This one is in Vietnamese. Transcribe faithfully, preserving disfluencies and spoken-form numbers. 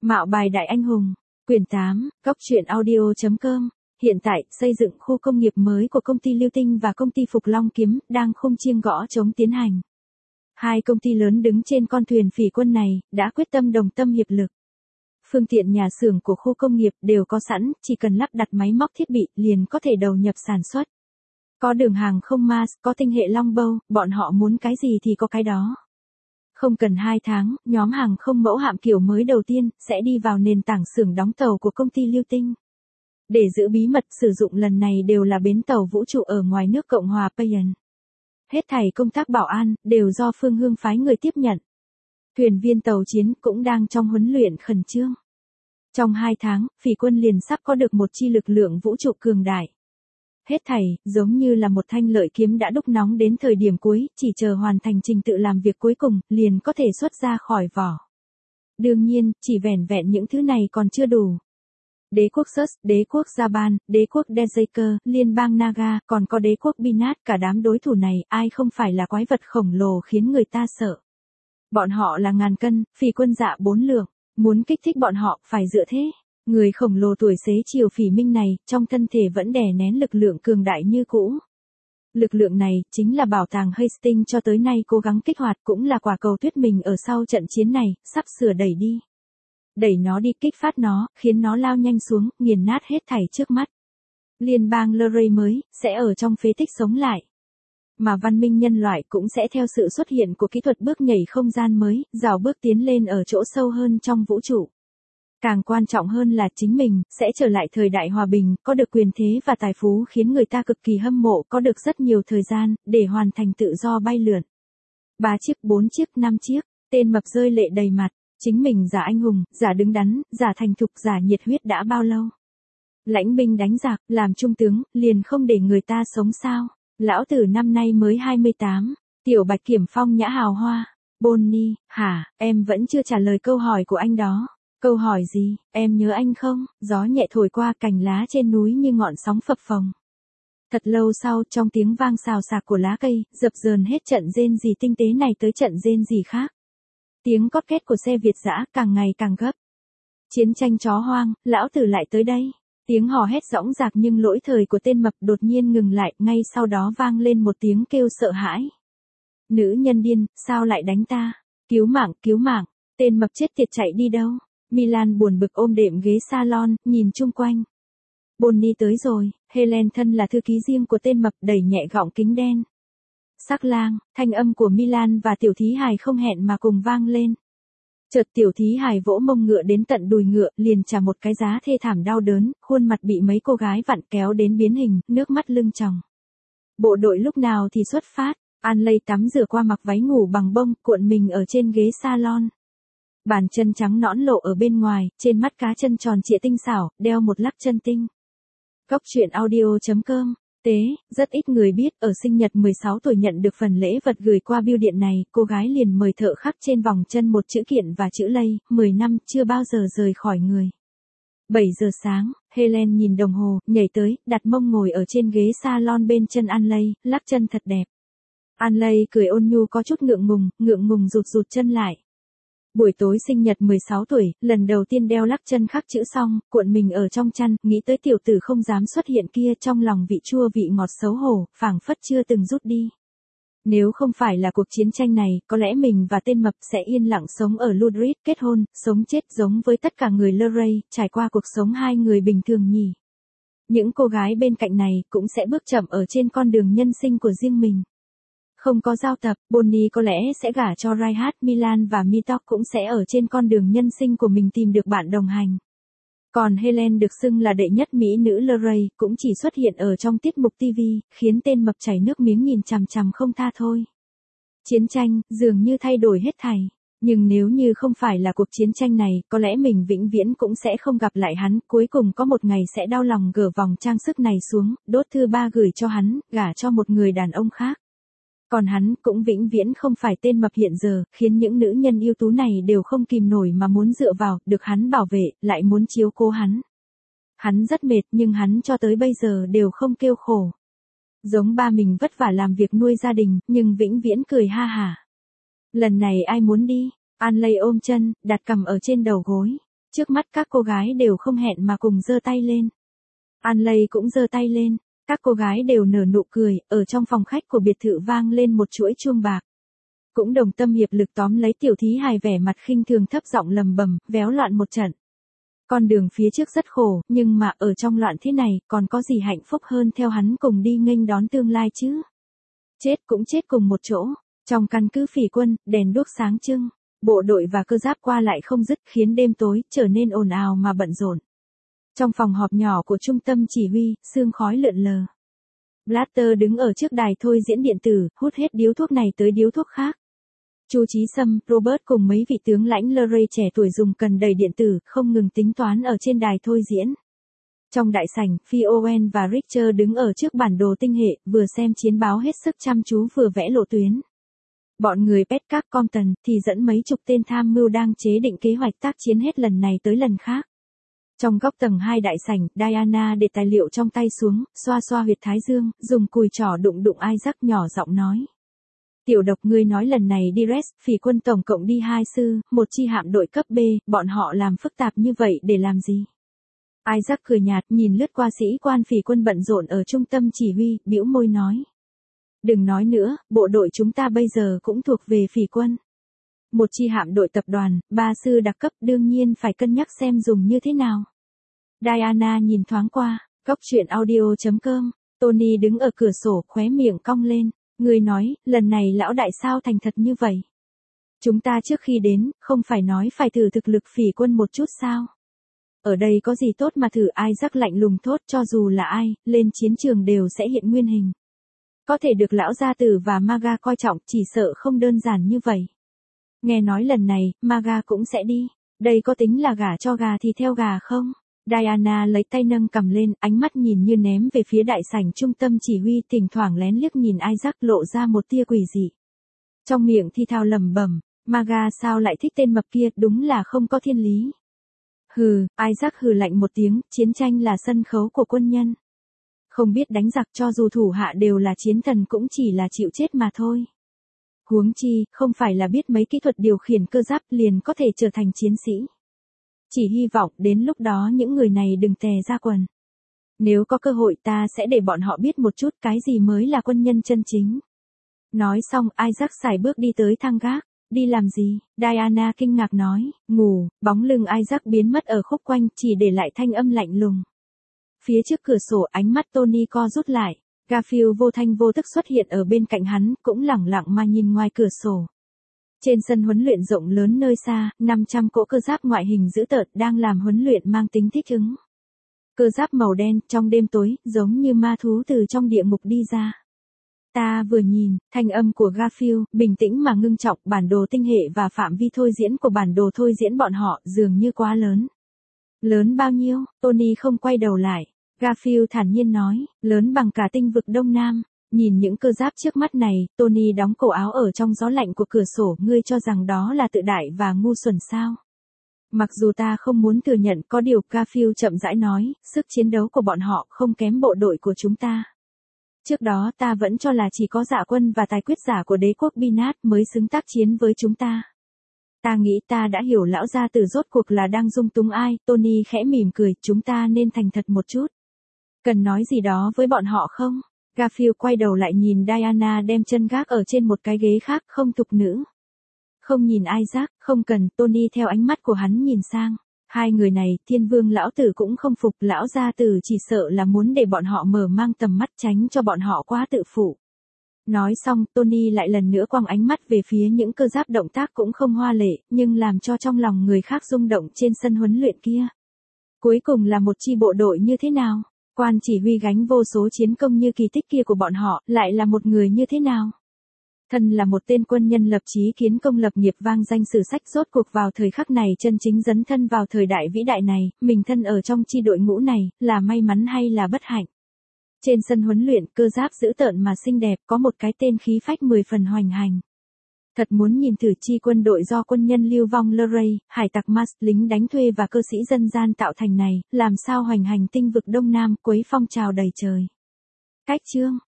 Mạo bài đại anh hùng. Quyển tám, Góc truyện audio chấm com. Hiện tại, xây dựng khu công nghiệp mới của công ty Lưu Tinh và công ty Phục Long Kiếm đang khung chiêng gõ trống tiến hành. Hai công ty lớn đứng trên con thuyền phỉ quân này đã quyết tâm đồng tâm hiệp lực. Phương tiện nhà xưởng của khu công nghiệp đều có sẵn, chỉ cần lắp đặt máy móc thiết bị liền có thể đầu nhập sản xuất. Có đường hàng không Mars, có tinh hệ Longbow, bọn họ muốn cái gì thì có cái đó. Không cần hai tháng, nhóm hàng không mẫu hạm kiểu mới đầu tiên sẽ đi vào nền tảng xưởng đóng tàu của công ty Lưu Tinh. Để giữ bí mật, sử dụng lần này đều là bến tàu vũ trụ ở ngoài nước Cộng hòa Payan. Hết thảy công tác bảo an đều do Phương Hương phái người tiếp nhận. Thuyền viên tàu chiến cũng đang trong huấn luyện khẩn trương. Trong hai tháng, phỉ quân liền sắp có được một chi lực lượng vũ trụ cường đại. Hết thảy, giống như là một thanh lợi kiếm đã đúc nóng đến thời điểm cuối, chỉ chờ hoàn thành trình tự làm việc cuối cùng, liền có thể xuất ra khỏi vỏ. Đương nhiên, chỉ vẻn vẹn những thứ này còn chưa đủ. Đế quốc Sus, đế quốc Japan, đế quốc Dejaker, liên bang Naga, còn có đế quốc Binat, cả đám đối thủ này, ai không phải là quái vật khổng lồ khiến người ta sợ. Bọn họ là ngàn cân, phỉ quân dạ bốn lượng, muốn kích thích bọn họ, phải dựa thế. Người khổng lồ tuổi xế chiều phỉ minh này, trong thân thể vẫn đè nén lực lượng cường đại như cũ. Lực lượng này, chính là bảo tàng Hastings cho tới nay cố gắng kích hoạt, cũng là quả cầu tuyết mình ở sau trận chiến này, sắp sửa đẩy đi. Đẩy nó đi, kích phát nó, khiến nó lao nhanh xuống, nghiền nát hết thảy trước mắt. Liên bang Luray mới, sẽ ở trong phế tích sống lại. Mà văn minh nhân loại cũng sẽ theo sự xuất hiện của kỹ thuật bước nhảy không gian mới, rào bước tiến lên ở chỗ sâu hơn trong vũ trụ. Càng quan trọng hơn là chính mình, sẽ trở lại thời đại hòa bình, có được quyền thế và tài phú khiến người ta cực kỳ hâm mộ, có được rất nhiều thời gian, để hoàn thành tự do bay lượn. Ba chiếc, bốn chiếc, năm chiếc, tên mập rơi lệ đầy mặt, chính mình giả anh hùng, giả đứng đắn, giả thành thục, giả nhiệt huyết đã bao lâu. Lãnh binh đánh giặc, làm trung tướng, liền không để người ta sống sao. Lão tử năm nay mới hai mươi tám, tiểu bạch kiểm phong nhã hào hoa. Bonnie, hả, em vẫn chưa trả lời câu hỏi của anh đó. Câu hỏi gì, em nhớ anh không? Gió nhẹ thổi qua, cành lá trên núi như ngọn sóng phập phồng. Thật lâu sau, trong tiếng vang xào xạc của lá cây, dập dờn hết trận rên rỉ tinh tế này tới trận rên rỉ khác. Tiếng cót két của xe Việt dã càng ngày càng gấp. Chiến tranh chó hoang, lão tử lại tới đây. Tiếng hò hét dõng dạc nhưng lỗi thời của tên mập đột nhiên ngừng lại, ngay sau đó vang lên một tiếng kêu sợ hãi. Nữ nhân điên, sao lại đánh ta? Cứu mạng, cứu mạng, tên mập chết tiệt chạy đi đâu? Milan buồn bực ôm đệm ghế salon, nhìn chung quanh. Bonnie tới rồi, Helen thân là thư ký riêng của tên mập đẩy nhẹ gọng kính đen. Sắc lang, thanh âm của Milan và tiểu thí hài không hẹn mà cùng vang lên. Chợt tiểu thí hài vỗ mông ngựa đến tận đùi ngựa, liền trả một cái giá thê thảm đau đớn, khuôn mặt bị mấy cô gái vặn kéo đến biến hình, nước mắt lưng tròng. Bộ đội lúc nào thì xuất phát, Anley tắm rửa qua mặc váy ngủ bằng bông, cuộn mình ở trên ghế salon. Bàn chân trắng nõn lộ ở bên ngoài, trên mắt cá chân tròn trịa tinh xảo, đeo một lắc chân tinh. Góc truyện audio chấm com. Tế, rất ít người biết, ở sinh nhật mười sáu tuổi nhận được phần lễ vật gửi qua bưu điện này, cô gái liền mời thợ khắc trên vòng chân một chữ kiện và chữ lây, mười năm, chưa bao giờ rời khỏi người. bảy giờ sáng, Helen nhìn đồng hồ, nhảy tới, đặt mông ngồi ở trên ghế salon bên chân Anley, lắc chân thật đẹp. Anley cười ôn nhu có chút ngượng ngùng, ngượng ngùng rụt rụt chân lại. Buổi tối sinh nhật mười sáu tuổi, lần đầu tiên đeo lắc chân khắc chữ xong, cuộn mình ở trong chăn, nghĩ tới tiểu tử không dám xuất hiện kia, trong lòng vị chua vị ngọt xấu hổ, phảng phất chưa từng rút đi. Nếu không phải là cuộc chiến tranh này, có lẽ mình và tên mập sẽ yên lặng sống ở Ludrid, kết hôn, sống chết giống với tất cả người Luray, trải qua cuộc sống hai người bình thường nhỉ. Những cô gái bên cạnh này cũng sẽ bước chậm ở trên con đường nhân sinh của riêng mình. Không có giao tập, Bonnie có lẽ sẽ gả cho Reinhard, Milan và Mitok cũng sẽ ở trên con đường nhân sinh của mình tìm được bạn đồng hành. Còn Helen được xưng là đệ nhất mỹ nữ Luray, cũng chỉ xuất hiện ở trong tiết mục ti vi, khiến tên mập chảy nước miếng nhìn chằm chằm không tha thôi. Chiến tranh, dường như thay đổi hết thảy. Nhưng nếu như không phải là cuộc chiến tranh này, có lẽ mình vĩnh viễn cũng sẽ không gặp lại hắn, cuối cùng có một ngày sẽ đau lòng gỡ vòng trang sức này xuống, đốt thư ba gửi cho hắn, gả cho một người đàn ông khác. Còn hắn cũng vĩnh viễn không phải tên mập hiện giờ, khiến những nữ nhân ưu tú này đều không kìm nổi mà muốn dựa vào, được hắn bảo vệ, lại muốn chiếu cố hắn. Hắn rất mệt nhưng hắn cho tới bây giờ đều không kêu khổ. Giống ba mình vất vả làm việc nuôi gia đình, nhưng vĩnh viễn cười ha hả. Lần này ai muốn đi? Anley ôm chân, đặt cằm ở trên đầu gối. Trước mắt các cô gái đều không hẹn mà cùng giơ tay lên. Anley cũng giơ tay lên, các cô gái đều nở nụ cười, ở trong phòng khách của biệt thự vang lên một chuỗi chuông bạc. Cũng đồng tâm hiệp lực tóm lấy tiểu thí hài vẻ mặt khinh thường thấp giọng lầm bầm, véo loạn một trận. Con đường phía trước rất khổ, nhưng mà ở trong loạn thế này, còn có gì hạnh phúc hơn theo hắn cùng đi nghênh đón tương lai chứ? Chết cũng chết cùng một chỗ, trong căn cứ phỉ quân, đèn đuốc sáng trưng, bộ đội và cơ giáp qua lại không dứt khiến đêm tối trở nên ồn ào mà bận rộn. Trong phòng họp nhỏ của trung tâm chỉ huy, sương khói lượn lờ. Blatter đứng ở trước đài thôi diễn điện tử, hút hết điếu thuốc này tới điếu thuốc khác. Chu Chí Sâm, Robert cùng mấy vị tướng lãnh Luray trẻ tuổi dùng cần đầy điện tử, không ngừng tính toán ở trên đài thôi diễn. Trong đại sảnh, Phi Owen và Richard đứng ở trước bản đồ tinh hệ, vừa xem chiến báo hết sức chăm chú vừa vẽ lộ tuyến. Bọn người Petcap Compton thì dẫn mấy chục tên tham mưu đang chế định kế hoạch tác chiến hết lần này tới lần khác. Trong góc tầng hai đại sảnh, Diana để tài liệu trong tay xuống, xoa xoa huyệt thái dương, dùng cùi trỏ đụng đụng Isaac nhỏ giọng nói. Tiểu độc ngươi nói lần này đi rest, phỉ quân tổng cộng đi hai sư, một chi hạm đội cấp B, bọn họ làm phức tạp như vậy để làm gì? Isaac cười nhạt nhìn lướt qua sĩ quan phỉ quân bận rộn ở trung tâm chỉ huy, bĩu môi nói. Đừng nói nữa, bộ đội chúng ta bây giờ cũng thuộc về phỉ quân. Một chi hạm đội tập đoàn, ba sư đặc cấp đương nhiên phải cân nhắc xem dùng như thế nào. Diana nhìn thoáng qua, góc chuyện audio chấm com, Tony đứng ở cửa sổ khóe miệng cong lên, người nói, lần này lão đại sao thành thật như vậy? Chúng ta trước khi đến, không phải nói phải thử thực lực phỉ quân một chút sao? Ở đây có gì tốt mà thử Isaac lạnh lùng thốt cho dù là ai, lên chiến trường đều sẽ hiện nguyên hình. Có thể được lão gia tử và Maga coi trọng chỉ sợ không đơn giản như vậy. Nghe nói lần này, Maga cũng sẽ đi. Đây có tính là gả cho gà thì theo gà không? Diana lấy tay nâng cầm lên, ánh mắt nhìn như ném về phía đại sảnh trung tâm chỉ huy, thỉnh thoảng lén liếc nhìn Isaac lộ ra một tia quỷ dị. Trong miệng thi thao lẩm bẩm, Maga sao lại thích tên mập kia, đúng là không có thiên lý. Hừ, Isaac hừ lạnh một tiếng, chiến tranh là sân khấu của quân nhân. Không biết đánh giặc cho dù thủ hạ đều là chiến thần cũng chỉ là chịu chết mà thôi. Huống chi, không phải là biết mấy kỹ thuật điều khiển cơ giáp liền có thể trở thành chiến sĩ. Chỉ hy vọng đến lúc đó những người này đừng tè ra quần. Nếu có cơ hội ta sẽ để bọn họ biết một chút cái gì mới là quân nhân chân chính. Nói xong Isaac sải bước đi tới thang gác. Đi làm gì? Diana kinh ngạc nói, ngủ, bóng lưng Isaac biến mất ở khúc quanh chỉ để lại thanh âm lạnh lùng. Phía trước cửa sổ ánh mắt Tony co rút lại. Garfield vô thanh vô tức xuất hiện ở bên cạnh hắn, cũng lẳng lặng mà nhìn ngoài cửa sổ. Trên sân huấn luyện rộng lớn nơi xa, năm trăm cỗ cơ giáp ngoại hình dữ tợn đang làm huấn luyện mang tính thích ứng. Cơ giáp màu đen, trong đêm tối, giống như ma thú từ trong địa ngục đi ra. Ta vừa nhìn, thanh âm của Garfield, bình tĩnh mà ngưng trọng, bản đồ tinh hệ và phạm vi thôi diễn của bản đồ thôi diễn bọn họ, dường như quá lớn. Lớn bao nhiêu? Tony không quay đầu lại. Garfield thản nhiên nói, lớn bằng cả tinh vực Đông Nam. Nhìn những cơ giáp trước mắt này, Tony đóng cổ áo ở trong gió lạnh của cửa sổ, ngươi cho rằng đó là tự đại và ngu xuẩn sao? Mặc dù ta không muốn thừa nhận, có điều Garfield chậm rãi nói, sức chiến đấu của bọn họ không kém bộ đội của chúng ta. Trước đó ta vẫn cho là chỉ có dạ quân và tài quyết giả của đế quốc Binat mới xứng tác chiến với chúng ta. Ta nghĩ ta đã hiểu lão gia tử rốt cuộc là đang dung túng ai, Tony khẽ mỉm cười, chúng ta nên thành thật một chút. Cần nói gì đó với bọn họ không? Garfield quay đầu lại nhìn Diana đem chân gác ở trên một cái ghế khác, không thục nữ. Không nhìn Isaac, không cần, Tony theo ánh mắt của hắn nhìn sang. Hai người này, thiên vương lão tử cũng không phục, lão gia tử chỉ sợ là muốn để bọn họ mở mang tầm mắt tránh cho bọn họ quá tự phụ. Nói xong, Tony lại lần nữa quăng ánh mắt về phía những cơ giáp động tác cũng không hoa lệ, nhưng làm cho trong lòng người khác rung động trên sân huấn luyện kia. Cuối cùng là một chi bộ đội như thế nào? Quan chỉ huy gánh vô số chiến công như kỳ tích kia của bọn họ, lại là một người như thế nào? Thân là một tên quân nhân lập chí kiến công lập nghiệp vang danh sử sách, rốt cuộc vào thời khắc này chân chính dấn thân vào thời đại vĩ đại này, mình thân ở trong chi đội ngũ này, là may mắn hay là bất hạnh? Trên sân huấn luyện, cơ giáp dữ tợn mà xinh đẹp, có một cái tên khí phách mười phần hoành hành. Thật muốn nhìn thử chi quân đội do quân nhân lưu vong Luray, hải tặc Mars, lính đánh thuê và cơ sĩ dân gian tạo thành này, làm sao hoành hành tinh vực Đông Nam, quấy phong trào đầy trời. Cách chương